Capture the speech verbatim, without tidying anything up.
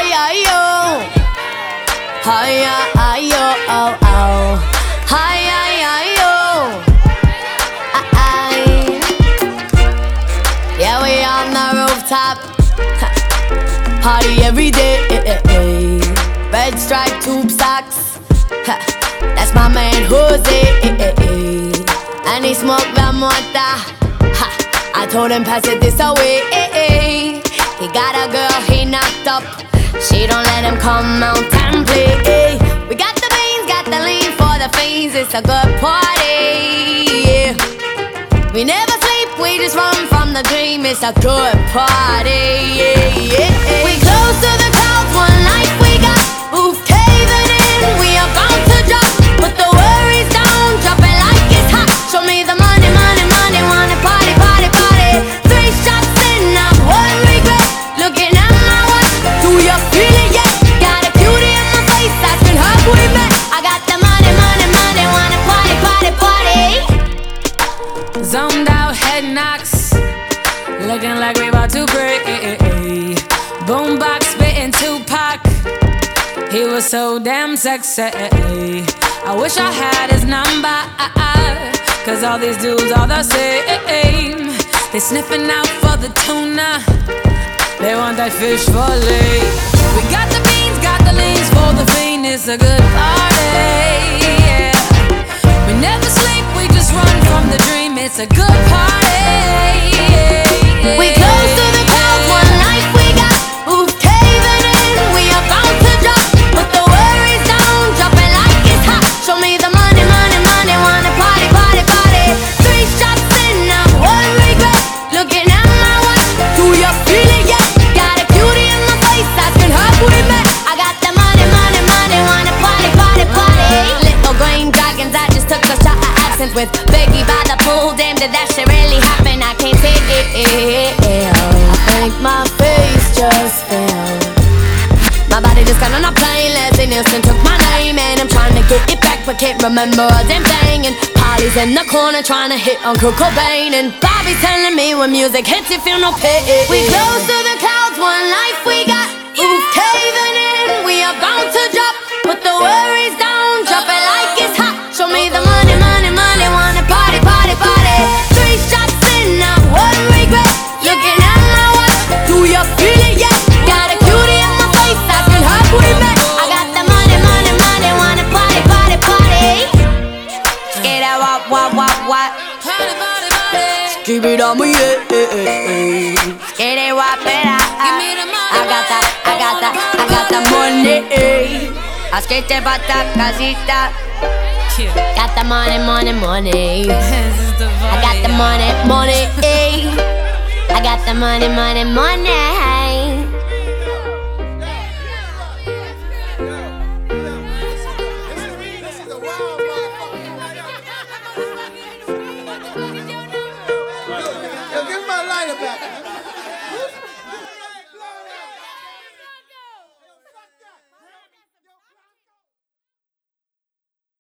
hi, yo. Hi, hi, yo, oh, oh. Hi, hi, hi, yo. Aye. Yeah, we on the rooftop. Party every day. Red stripe tube socks. That's my man Jose. And he smoke the mota. I told him pass it this away. He got a girl he knocked up. She don't let him come out and play. We got the beans, got the lean for the fiends. It's a good party. We never sleep, we just run from the dream. It's a good party. We close to the clouds, one life we got. Roof caving in, we are bound to drop. Put the worries down, drop it like it's hot. Show me the money, money, money. Wanna party, party, party. Three shots in, not one regret. Looking at my watch, do you feel it yet? Got a cutie in my face, asking her who we met. I got the money, money, money. Wanna party, party, party. Zoned out, head knocks, looking like we about to break. Boombox spitting Tupac, he was so damn sexy. I wish I had his number, cause all these dudes are the same. They sniffing out for the tuna, they want that fish fillet. We got the beans, got the leans for the fiend. It's a good party, yeah. We never sleep, we just run from the dream. It's a good party, yeah. We close to the clouds, one life we got. Roof caving in, we are bound to drop. Put the worries down, drop it like it's hot. Show me the money, money, money. Wanna party, party, party. Three shots in, not one regret. Looking at my watch, do you feel it yet? Got a cutie in my face, asking her who we met. I got the money, money, money. Wanna party, party, party. Little green dragons, I just took a shot of absinthe with Biggie by the pool. Damn, did that shit really happen? I can't take it. I think my face just fell. My body just got on a plane. Leslie Nielsen took my name, and I'm trying to get it back, but can't remember a damn thing. And Polly's in the corner trying to hit on Kurt Cobain, and Bobby's telling me when music hits, you feel no pain. We close to the clouds, one life we got. Roof caving in, we are bound to drop. Put the worries down, drop it like it's hot. Show me the money, money, money. Wanna party, party, party. Three shots in, not one regret. Looking at my watch, do you feel it yet? Got a cutie in my face, asking her who we met. I got the money, money, money. Wanna party, party, party. Get that wop, wop, wop, wop. Party, party, party. Keep it on me, yeah, yeah, yeah. Get it, wop it out. Give me the money. I got that, I got that, I got the money. Asquete bata casita. Got the money, money, money. I got the money, money. I got the money, money, money. Yo, give my lighter back.